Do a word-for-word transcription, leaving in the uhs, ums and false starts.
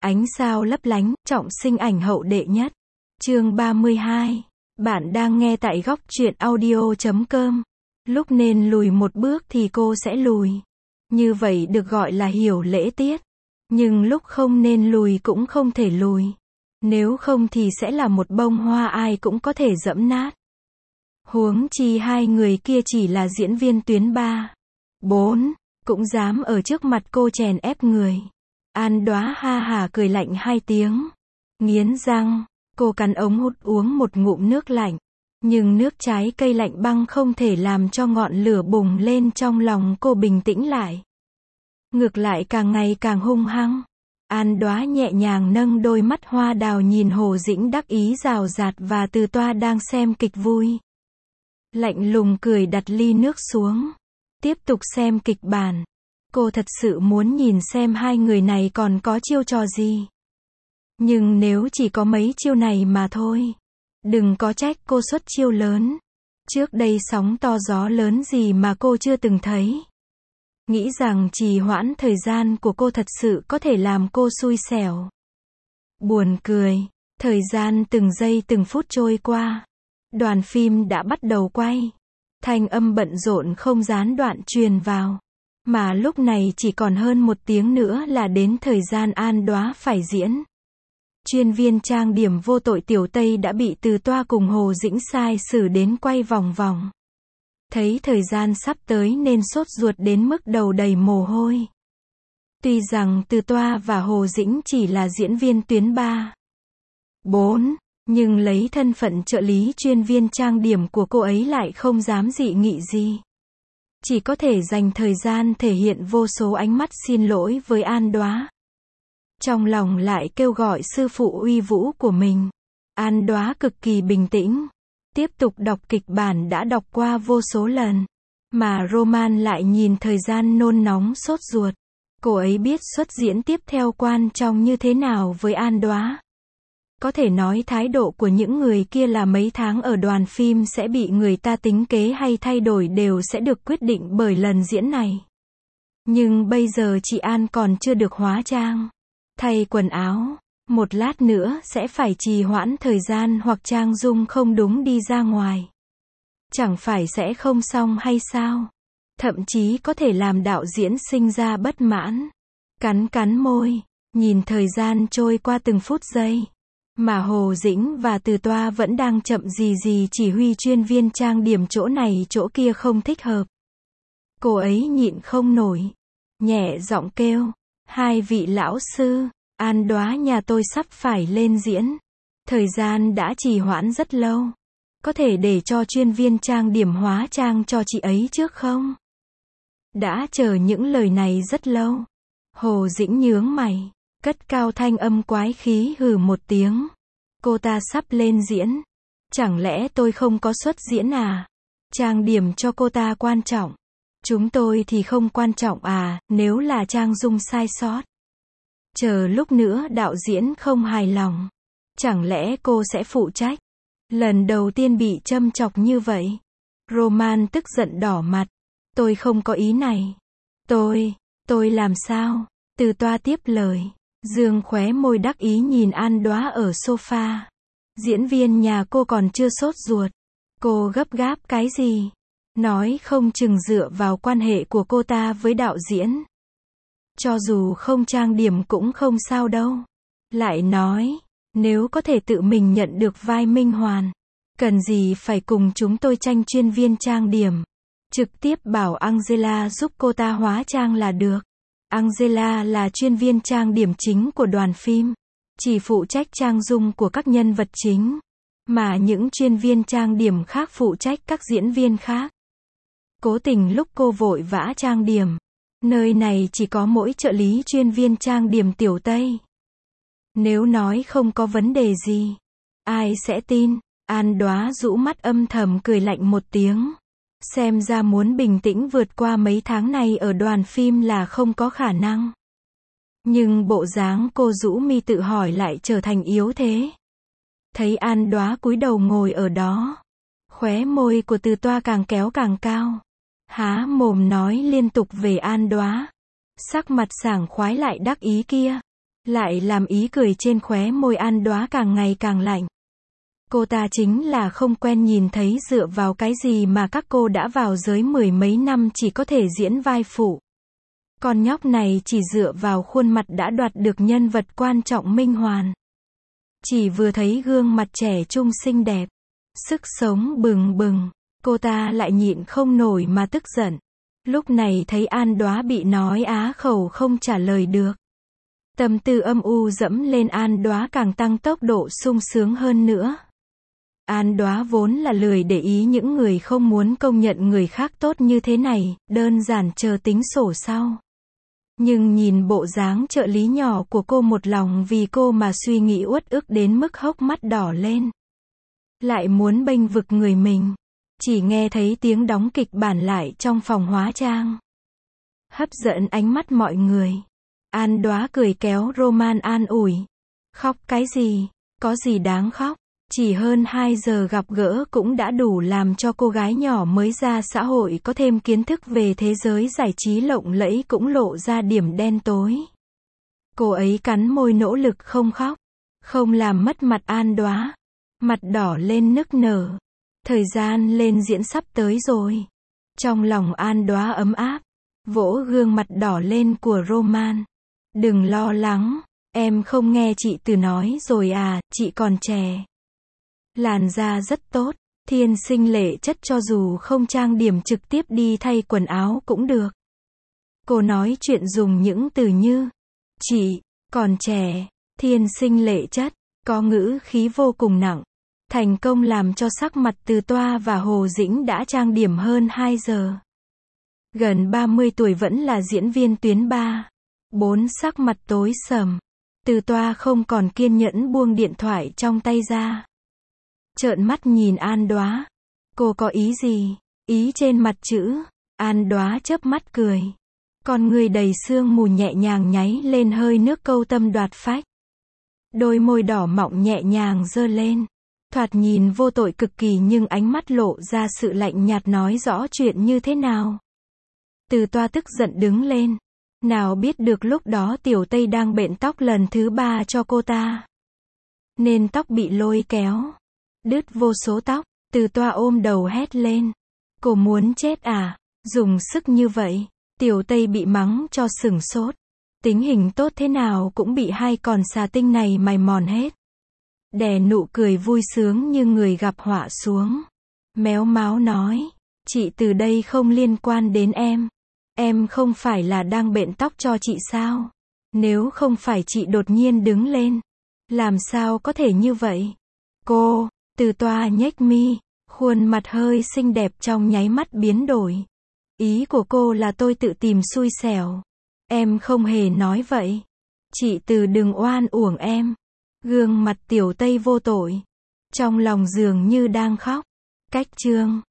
Ánh sao lấp lánh, trọng sinh ảnh hậu đệ nhất. Chương ba mươi hai. Bạn đang nghe tại góc truyện audio chấm com. Lúc nên lùi một bước thì cô sẽ lùi. Như vậy được gọi là hiểu lễ tiết. Nhưng lúc không nên lùi cũng không thể lùi. Nếu không thì sẽ là một bông hoa ai cũng có thể dẫm nát. Huống chi hai người kia chỉ là diễn viên tuyến ba, bốn, cũng dám ở trước mặt cô chèn ép người. An Đóa ha hả cười lạnh hai tiếng. Nghiến răng, cô cắn ống hút uống một ngụm nước lạnh. Nhưng nước trái cây lạnh băng không thể làm cho ngọn lửa bùng lên trong lòng cô bình tĩnh lại. Ngược lại càng ngày càng hung hăng. An Đóa nhẹ nhàng nâng đôi mắt hoa đào nhìn Hồ Dĩnh đắc ý rào rạt và Từ Toa đang xem kịch vui. Lạnh lùng cười đặt ly nước xuống. Tiếp tục xem kịch bản. Cô thật sự muốn nhìn xem hai người này còn có chiêu trò gì. Nhưng nếu chỉ có mấy chiêu này mà thôi. Đừng có trách cô xuất chiêu lớn. Trước đây sóng to gió lớn gì mà cô chưa từng thấy. Nghĩ rằng trì hoãn thời gian của cô thật sự có thể làm cô xui xẻo. Buồn cười. Thời gian từng giây từng phút trôi qua. Đoàn phim đã bắt đầu quay. Thanh âm bận rộn không gián đoạn truyền vào. Mà lúc này chỉ còn hơn một tiếng nữa là đến thời gian An Đóa phải diễn. Chuyên viên trang điểm vô tội Tiểu Tây đã bị Từ Toa cùng Hồ Dĩnh sai xử đến quay vòng vòng. Thấy thời gian sắp tới nên sốt ruột đến mức đầu đầy mồ hôi. Tuy rằng Từ Toa và Hồ Dĩnh chỉ là diễn viên tuyến ba, bốn, nhưng lấy thân phận trợ lý chuyên viên trang điểm của cô ấy lại không dám dị nghị gì. Chỉ có thể dành thời gian thể hiện vô số ánh mắt xin lỗi với An Đóa. Trong lòng lại kêu gọi sư phụ uy vũ của mình. An Đóa cực kỳ bình tĩnh. Tiếp tục đọc kịch bản đã đọc qua vô số lần. Mà Roman lại nhìn thời gian nôn nóng sốt ruột. Cô ấy biết xuất diễn tiếp theo quan trọng như thế nào với An Đóa. Có thể nói thái độ của những người kia là mấy tháng ở đoàn phim sẽ bị người ta tính kế hay thay đổi đều sẽ được quyết định bởi lần diễn này. Nhưng bây giờ chị An còn chưa được hóa trang, thay quần áo, một lát nữa sẽ phải trì hoãn thời gian hoặc trang dung không đúng đi ra ngoài. Chẳng phải sẽ không xong hay sao? Thậm chí có thể làm đạo diễn sinh ra bất mãn. Cắn cắn môi, nhìn thời gian trôi qua từng phút giây. Mà Hồ Dĩnh và Từ Toa vẫn đang chậm gì gì chỉ huy chuyên viên trang điểm chỗ này chỗ kia không thích hợp. Cô ấy nhịn không nổi. Nhẹ giọng kêu. Hai vị lão sư, An Đóa nhà tôi sắp phải lên diễn. Thời gian đã trì hoãn rất lâu. Có thể để cho chuyên viên trang điểm hóa trang cho chị ấy trước không? Đã chờ những lời này rất lâu. Hồ Dĩnh nhướng mày. Cất cao thanh âm quái khí hừ một tiếng. Cô ta sắp lên diễn. Chẳng lẽ tôi không có xuất diễn à? Trang điểm cho cô ta quan trọng. Chúng tôi thì không quan trọng à, nếu là trang dung sai sót. Chờ lúc nữa đạo diễn không hài lòng. Chẳng lẽ cô sẽ phụ trách? Lần đầu tiên bị châm chọc như vậy. Roman tức giận đỏ mặt. Tôi không có ý này. Tôi, tôi làm sao? Từ Toa tiếp lời. Dương khóe môi đắc ý nhìn An Đóa ở sofa. Diễn viên nhà cô còn chưa sốt ruột. Cô gấp gáp cái gì? Nói không chừng dựa vào quan hệ của cô ta với đạo diễn. Cho dù không trang điểm cũng không sao đâu. Lại nói, nếu có thể tự mình nhận được vai Minh Hoàn, cần gì phải cùng chúng tôi tranh chuyên viên trang điểm. Trực tiếp bảo Angela giúp cô ta hóa trang là được. Angela là chuyên viên trang điểm chính của đoàn phim, chỉ phụ trách trang dung của các nhân vật chính, mà những chuyên viên trang điểm khác phụ trách các diễn viên khác. Cố tình lúc cô vội vã trang điểm, nơi này chỉ có mỗi trợ lý chuyên viên trang điểm Tiểu Tây. Nếu nói không có vấn đề gì, ai sẽ tin? An Đóa rũ mắt âm thầm cười lạnh một tiếng. Xem ra muốn bình tĩnh vượt qua mấy tháng này ở đoàn phim là không có khả năng. Nhưng bộ dáng cô rũ mi tự hỏi lại trở thành yếu thế. Thấy An Đóa cúi đầu ngồi ở đó. Khóe môi của Từ Toa càng kéo càng cao. Há mồm nói liên tục về An Đóa. Sắc mặt sảng khoái lại đắc ý kia. lại làm ý cười trên khóe môi An Đóa càng ngày càng lạnh. Cô ta chính là không quen nhìn thấy dựa vào cái gì mà các cô đã vào giới mười mấy năm chỉ có thể diễn vai phụ. Con nhóc này chỉ dựa vào khuôn mặt đã đoạt được nhân vật quan trọng minh hoàn. Chỉ vừa thấy gương mặt trẻ trung xinh đẹp, sức sống bừng bừng, cô ta lại nhịn không nổi mà tức giận. Lúc này thấy An Đóa bị nói á khẩu không trả lời được. Tâm tư âm u dẫm lên An Đóa càng tăng tốc độ sung sướng hơn nữa. An Đóa vốn là lười để ý những người không muốn công nhận người khác tốt như thế này, đơn giản chờ tính sổ sau. Nhưng nhìn bộ dáng trợ lý nhỏ của cô một lòng vì cô mà suy nghĩ uất ức đến mức hốc mắt đỏ lên. Lại muốn bênh vực người mình. Chỉ nghe thấy tiếng đóng kịch bản lại trong phòng hóa trang. Hấp dẫn ánh mắt mọi người. An Đóa cười kéo Roman an ủi. Khóc cái gì? Có gì đáng khóc? Chỉ hơn hai giờ gặp gỡ cũng đã đủ làm cho cô gái nhỏ mới ra xã hội có thêm kiến thức về thế giới giải trí lộng lẫy cũng lộ ra điểm đen tối. Cô ấy cắn môi nỗ lực không khóc, không làm mất mặt An Đóa. Mặt đỏ lên nức nở. Thời gian lên diễn sắp tới rồi. Trong lòng An Đóa ấm áp, vỗ gương mặt đỏ lên của Roman. Đừng lo lắng, em không nghe chị Từ nói rồi à, chị còn trẻ. Làn da rất tốt, thiên sinh lệ chất cho dù không trang điểm trực tiếp đi thay quần áo cũng được. Cô nói chuyện dùng những từ như chị, còn trẻ, thiên sinh lệ chất, có ngữ khí vô cùng nặng. Thành công làm cho sắc mặt Từ Toa và Hồ Dĩnh đã trang điểm hơn hai giờ. Gần ba mươi tuổi vẫn là diễn viên tuyến ba. Bốn sắc mặt tối sầm. Từ Toa không còn kiên nhẫn buông điện thoại trong tay ra. Trợn mắt nhìn An Đóa. Cô có ý gì? Ý trên mặt chữ. An Đóa chớp mắt cười. Con người đầy sương mù nhẹ nhàng nháy lên hơi nước câu tâm đoạt phách. Đôi môi đỏ mọng nhẹ nhàng giơ lên. Thoạt nhìn vô tội cực kỳ nhưng ánh mắt lộ ra sự lạnh nhạt nói rõ chuyện như thế nào. Từ Toa tức giận đứng lên. Nào biết được lúc đó Tiểu Tây đang bện tóc lần thứ ba cho cô ta. Nên tóc bị lôi kéo. Đứt vô số tóc. Từ Toa ôm đầu hét lên. Cô muốn chết à? Dùng sức như vậy. Tiểu Tây bị mắng cho sửng sốt. Tính hình tốt thế nào cũng bị hai con xà tinh này mài mòn hết. Đè nụ cười vui sướng như người gặp họa xuống. Méo máo nói. Chị Từ đây không liên quan đến em. Em không phải là đang bện tóc cho chị sao? Nếu không phải chị đột nhiên đứng lên. Làm sao có thể như vậy? Cô, Từ Toa nhếch mi. Khuôn mặt hơi xinh đẹp trong nháy mắt biến đổi. Ý của cô là tôi tự tìm xui xẻo. Em không hề nói vậy. Chị Từ đừng oan uổng em. Gương mặt Tiểu Tây vô tội. Trong lòng dường như đang khóc. Cách chương